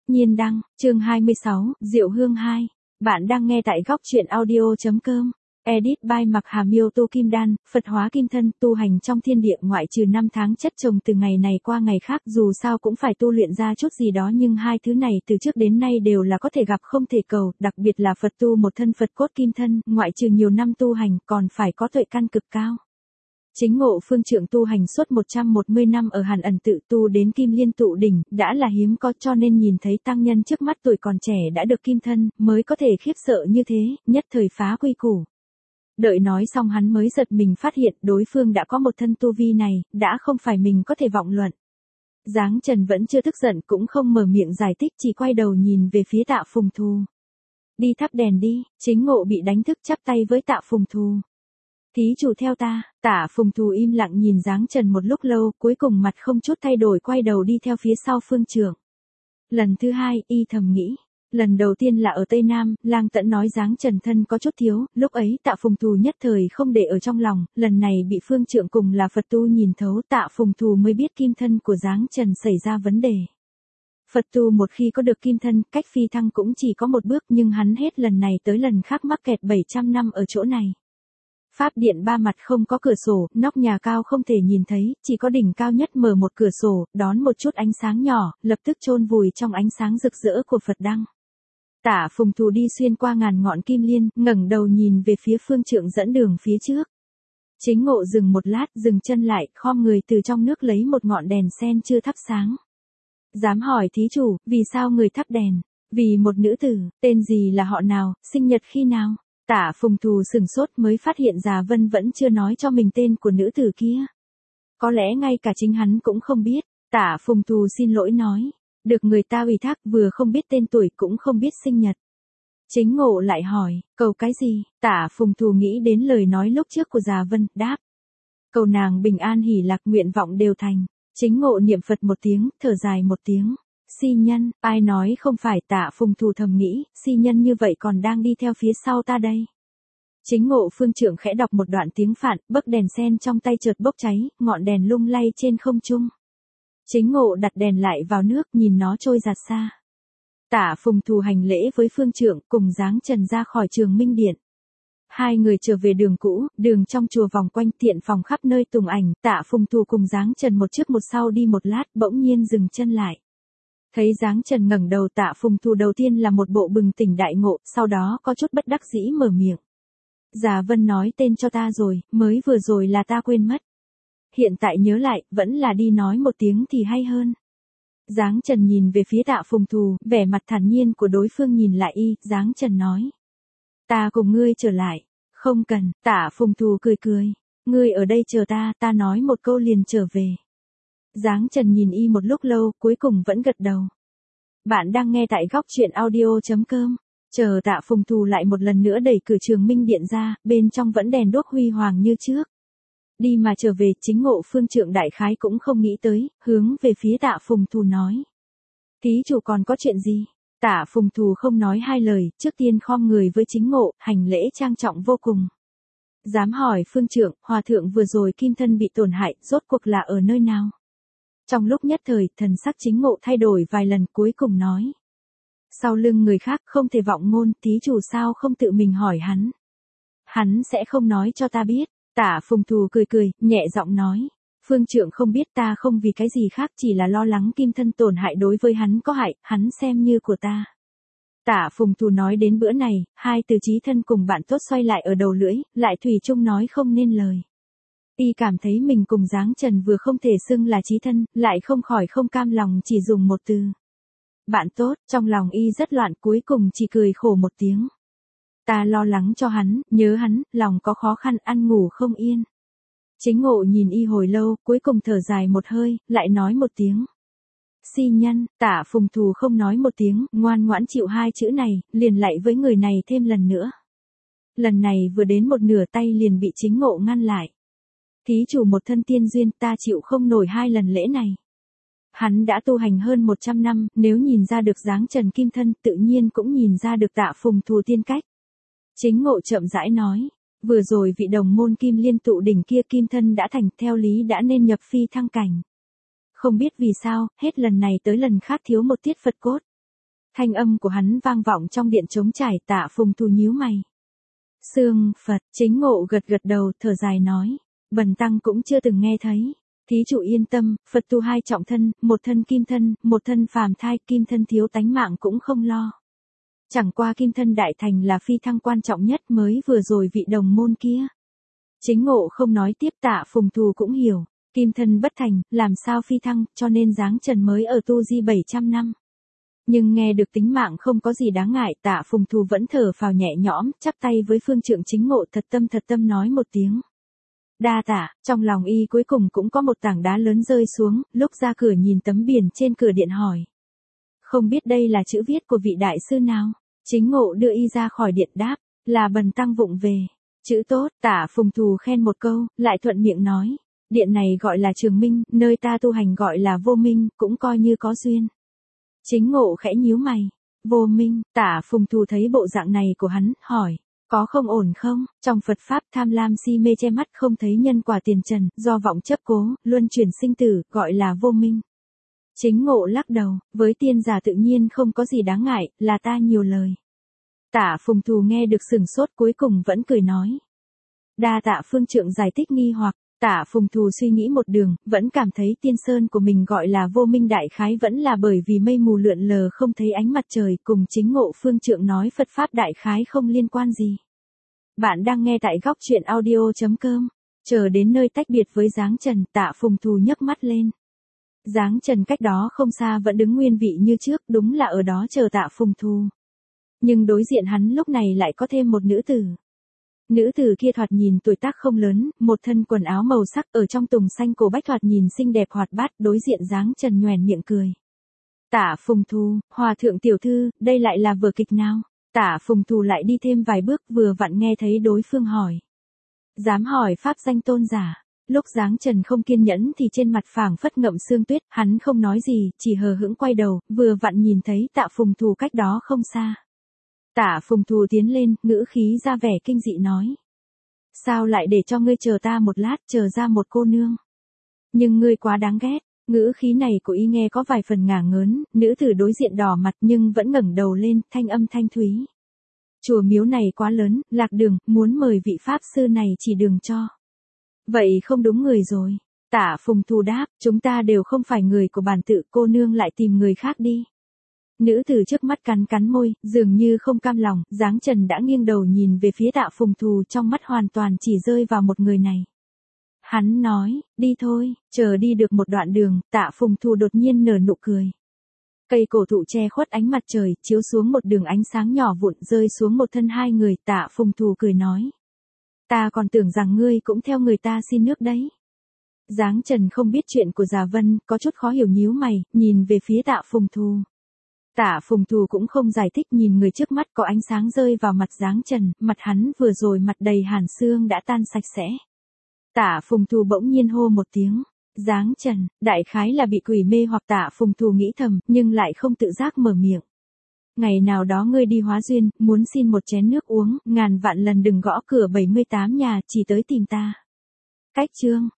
Nhiên đăng, chương 26, Diệu Hương 2. Bạn đang nghe tại góc truyện audio.com. Edit by Mặc Hà Miêu Tô Kim Đan, Phật hóa kim thân, tu hành trong thiên địa ngoại trừ 5 tháng chất chồng từ ngày này qua ngày khác, dù sao cũng phải tu luyện ra chút gì đó, nhưng hai thứ này từ trước đến nay đều là có thể gặp không thể cầu, đặc biệt là Phật tu một thân Phật cốt kim thân, ngoại trừ nhiều năm tu hành còn phải có tuệ căn cực cao. Chính Ngộ Phương Trượng tu hành suốt 110 năm ở Hàn Ẩn tự tu đến Kim Liên tụ đỉnh, đã là hiếm có, cho nên nhìn thấy tăng nhân trước mắt tuổi còn trẻ đã được kim thân, mới có thể khiếp sợ như thế, nhất thời phá quy củ. Đợi nói xong hắn mới giật mình phát hiện đối phương đã có một thân tu vi này, đã không phải mình có thể vọng luận. Giáng Trần vẫn chưa tức giận cũng không mở miệng giải thích, chỉ quay đầu nhìn về phía Tạ Phùng Thù. Đi thắp đèn đi. Chính Ngộ bị đánh thức chắp tay với Tạ Phùng Thù. Thí chủ theo ta. Tạ Phùng Thù im lặng nhìn Giáng Trần một lúc lâu, cuối cùng mặt không chút thay đổi quay đầu đi theo phía sau Phương Trượng. Lần thứ hai, y thầm nghĩ. Lần đầu tiên là ở Tây Nam, Lang Tẫn nói Giáng Trần thân có chút thiếu, lúc ấy Tạ Phùng Thù nhất thời không để ở trong lòng, lần này bị Phương Trượng cùng là Phật tu nhìn thấu, Tạ Phùng Thù mới biết kim thân của Giáng Trần xảy ra vấn đề. Phật tu một khi có được kim thân, cách phi thăng cũng chỉ có một bước, nhưng hắn hết lần này tới lần khác mắc kẹt 700 năm ở chỗ này. Pháp điện ba mặt không có cửa sổ, nóc nhà cao không thể nhìn thấy, chỉ có đỉnh cao nhất mở một cửa sổ, đón một chút ánh sáng nhỏ, lập tức chôn vùi trong ánh sáng rực rỡ của Phật đăng. Tạ Phùng Thù đi xuyên qua ngàn ngọn kim liên, ngẩng đầu nhìn về phía Phương Trượng dẫn đường phía trước. Chính Ngộ dừng một lát, dừng chân lại, khom người từ trong nước lấy một ngọn đèn sen chưa thắp sáng. Dám hỏi thí chủ, vì sao người thắp đèn? Vì một nữ tử, tên gì là họ nào, sinh nhật khi nào? Tạ Phùng Thù sửng sốt mới phát hiện Già Vân vẫn chưa nói cho mình tên của nữ tử kia. Có lẽ ngay cả chính hắn cũng không biết. Tạ Phùng Thù xin lỗi nói. Được người ta ủy thác, vừa không biết tên tuổi cũng không biết sinh nhật. Chính Ngộ lại hỏi, cầu cái gì? Tạ Phùng Thù nghĩ đến lời nói lúc trước của Già Vân, đáp. Cầu nàng bình an hỷ lạc, nguyện vọng đều thành. Chính Ngộ niệm Phật một tiếng, thở dài một tiếng. Si nhân, ai nói không phải? Tạ Phùng Thù thầm nghĩ, si nhân như vậy còn đang đi theo phía sau ta đây. Chính Ngộ Phương Trượng khẽ đọc một đoạn tiếng Phạn, bấc đèn sen trong tay chợt bốc cháy, ngọn đèn lung lay trên không trung. Chính Ngộ đặt đèn lại vào nước, nhìn nó trôi giạt xa. Tạ Phùng Thù hành lễ với Phương Trượng, cùng Giáng Trần ra khỏi Trường Minh Điện. Hai người trở về đường cũ, đường trong chùa vòng quanh tiện phòng khắp nơi tùng ảnh, Tạ Phùng Thù cùng Giáng Trần một trước một sau đi một lát, bỗng nhiên dừng chân lại. Thấy Giáng Trần ngẩng đầu, Tạ Phùng Thù đầu tiên là một bộ bừng tỉnh đại ngộ, sau đó có chút bất đắc dĩ mở miệng. Già Vân nói tên cho ta rồi, mới vừa rồi là ta quên mất. Hiện tại nhớ lại, vẫn là đi nói một tiếng thì hay hơn. Giáng Trần nhìn về phía Tạ Phùng Thù, vẻ mặt thản nhiên của đối phương nhìn lại y, Giáng Trần nói. Ta cùng ngươi trở lại. Không cần. Tạ Phùng Thù cười cười. Ngươi ở đây chờ ta, ta nói một câu liền trở về. Giáng Trần nhìn y một lúc lâu, cuối cùng vẫn gật đầu. Bạn đang nghe tại góc truyện audio.com. Chờ Tạ Phùng Thù lại một lần nữa đẩy cửa Trường Minh Điện ra, bên trong vẫn đèn đuốc huy hoàng như trước. Đi mà trở về, Chính Ngộ Phương Trượng đại khái cũng không nghĩ tới, hướng về phía Tạ Phùng Thù nói. Thí chủ còn có chuyện gì? Tạ Phùng Thù không nói hai lời, trước tiên khom người với Chính Ngộ, hành lễ trang trọng vô cùng. Dám hỏi Phương Trượng, hòa thượng vừa rồi kim thân bị tổn hại, rốt cuộc là ở nơi nào? Trong lúc nhất thời, thần sắc Chính Ngộ thay đổi vài lần, cuối cùng nói. Sau lưng người khác không thể vọng ngôn, thí chủ sao không tự mình hỏi hắn? Hắn sẽ không nói cho ta biết. Tạ Phùng Thù cười cười, nhẹ giọng nói. Phương Trượng không biết, ta không vì cái gì khác, chỉ là lo lắng kim thân tổn hại đối với hắn có hại, hắn xem như của ta. Tạ Phùng Thù nói đến bữa này, hai từ chí thân cùng bạn tốt xoay lại ở đầu lưỡi, lại thủy chung nói không nên lời. Y cảm thấy mình cùng Giáng Trần vừa không thể xưng là chí thân, lại không khỏi không cam lòng chỉ dùng một từ. Bạn tốt, trong lòng y rất loạn, cuối cùng chỉ cười khổ một tiếng. Ta lo lắng cho hắn, nhớ hắn, lòng có khó khăn, ăn ngủ không yên. Chính Ngộ nhìn y hồi lâu, cuối cùng thở dài một hơi, lại nói một tiếng. Si nhân. Tạ Phùng Thù không nói một tiếng, ngoan ngoãn chịu hai chữ này, liền lạy với người này thêm lần nữa. Lần này vừa đến một nửa tay liền bị Chính Ngộ ngăn lại. Thí chủ một thân tiên duyên, ta chịu không nổi hai lần lễ này. Hắn đã tu hành hơn 100 năm, nếu nhìn ra được Giáng Trần kim thân, tự nhiên cũng nhìn ra được Tạ Phùng Thù tiên cách. Chính Ngộ chậm rãi nói, vừa rồi vị đồng môn Kim Liên tụ đỉnh kia kim thân đã thành, theo lý đã nên nhập phi thăng cảnh. Không biết vì sao, hết lần này tới lần khác thiếu một tiết Phật cốt. Thanh âm của hắn vang vọng trong điện trống trải. Tạ Phùng Thù nhíu mày. Sương Phật, Chính Ngộ gật gật đầu, thở dài nói. Bần tăng cũng chưa từng nghe thấy. Thí chủ yên tâm, Phật tu hai trọng thân, một thân kim thân, một thân phàm thai, kim thân thiếu tánh mạng cũng không lo. Chẳng qua kim thân đại thành là phi thăng quan trọng nhất, mới vừa rồi vị đồng môn kia. Chính Ngộ không nói tiếp. Tạ Phùng Thù cũng hiểu, kim thân bất thành, làm sao phi thăng, cho nên Giáng Trần mới ở tu di 700 năm. Nhưng nghe được tính mạng không có gì đáng ngại, Tạ Phùng Thù vẫn thở phào nhẹ nhõm, chắp tay với phương trượng Chính Ngộ thật tâm nói một tiếng. Đa tạ. Trong lòng y cuối cùng cũng có một tảng đá lớn rơi xuống, lúc ra cửa nhìn tấm biển trên cửa điện hỏi. Không biết đây là chữ viết của vị đại sư nào? Chính Ngộ đưa y ra khỏi điện đáp, là bần tăng vụng về. Chữ tốt. Tạ Phùng Thù khen một câu, lại thuận miệng nói. Điện này gọi là Trường Minh, nơi ta tu hành gọi là Vô Minh, cũng coi như có duyên. Chính Ngộ khẽ nhíu mày. Vô Minh. Tạ Phùng Thù thấy bộ dạng này của hắn, hỏi. Có không ổn không? Trong Phật Pháp tham lam si mê che mắt không thấy nhân quả tiền trần, do vọng chấp cố, luân chuyển sinh tử, gọi là vô minh. Chính Ngộ lắc đầu, với tiên giả tự nhiên không có gì đáng ngại, là ta nhiều lời. Tạ Phùng Thù nghe được sừng sốt, cuối cùng vẫn cười nói. Đa tạ phương trượng giải thích nghi hoặc. Tạ Phùng Thù suy nghĩ một đường, vẫn cảm thấy tiên sơn của mình gọi là vô minh đại khái vẫn là bởi vì mây mù lượn lờ không thấy ánh mặt trời, cùng Chính Ngộ phương trượng nói Phật Pháp đại khái không liên quan gì. Bạn đang nghe tại góc truyện audio.com. Chờ đến nơi tách biệt với Giáng Trần, Tạ Phùng Thù nhấc mắt lên. Giáng Trần cách đó không xa vẫn đứng nguyên vị như trước, đúng là ở đó chờ Tạ Phùng Thù. Nhưng đối diện hắn lúc này lại có thêm một nữ tử. Nữ tử kia thoạt nhìn tuổi tác không lớn, một thân quần áo màu sắc, ở trong tùng xanh cổ bách thoạt nhìn xinh đẹp hoạt bát, đối diện Giáng Trần nhoẻn miệng cười. Tạ Phùng Thù, hòa thượng tiểu thư, đây lại là vở kịch nào? Tạ Phùng Thù lại đi thêm vài bước, vừa vặn nghe thấy đối phương hỏi. Dám hỏi pháp danh tôn giả. Lúc Giáng Trần không kiên nhẫn thì trên mặt phảng phất ngậm sương tuyết, hắn không nói gì, chỉ hờ hững quay đầu, vừa vặn nhìn thấy Tạ Phùng Thù cách đó không xa. Tạ Phùng Thù tiến lên, ngữ khí ra vẻ kinh dị nói. Sao lại để cho ngươi chờ ta một lát, chờ ra một cô nương? Nhưng ngươi quá đáng ghét. Ngữ khí này của y nghe có vài phần ngả ngớn, nữ tử đối diện đỏ mặt nhưng vẫn ngẩng đầu lên, thanh âm thanh thúy. Chùa miếu này quá lớn, lạc đường, muốn mời vị pháp sư này chỉ đường cho. Vậy không đúng người rồi. Tạ Phùng Thù đáp, chúng ta đều không phải người của bản tự, cô nương lại tìm người khác đi. Nữ tử trước mắt cắn môi, dường như không cam lòng, Giáng Trần đã nghiêng đầu nhìn về phía Tạ Phùng Thù, trong mắt hoàn toàn chỉ rơi vào một người này. Hắn nói, đi thôi. Chờ đi được một đoạn đường, Tạ Phùng Thù đột nhiên nở nụ cười. Cây cổ thụ che khuất ánh mặt trời, chiếu xuống một đường ánh sáng nhỏ vụn rơi xuống một thân hai người. Tạ Phùng Thù cười nói. Ta còn tưởng rằng ngươi cũng theo người ta xin nước đấy. Giáng Trần không biết chuyện của Già Vân, có chút khó hiểu nhíu mày, nhìn về phía Tạ Phùng Thù. Tạ Phùng Thù cũng không giải thích, nhìn người trước mắt, có ánh sáng rơi vào mặt Giáng Trần, mặt hắn vừa rồi mặt đầy hàn xương đã tan sạch sẽ. Tạ Phùng Thù bỗng nhiên hô một tiếng. Giáng Trần, đại khái là bị quỷ mê hoặc Tạ Phùng Thù nghĩ thầm, nhưng lại không tự giác mở miệng. Ngày nào đó ngươi đi hóa duyên, muốn xin một chén nước uống, ngàn vạn lần đừng gõ cửa 78 nhà, chỉ tới tìm ta. Cách chương.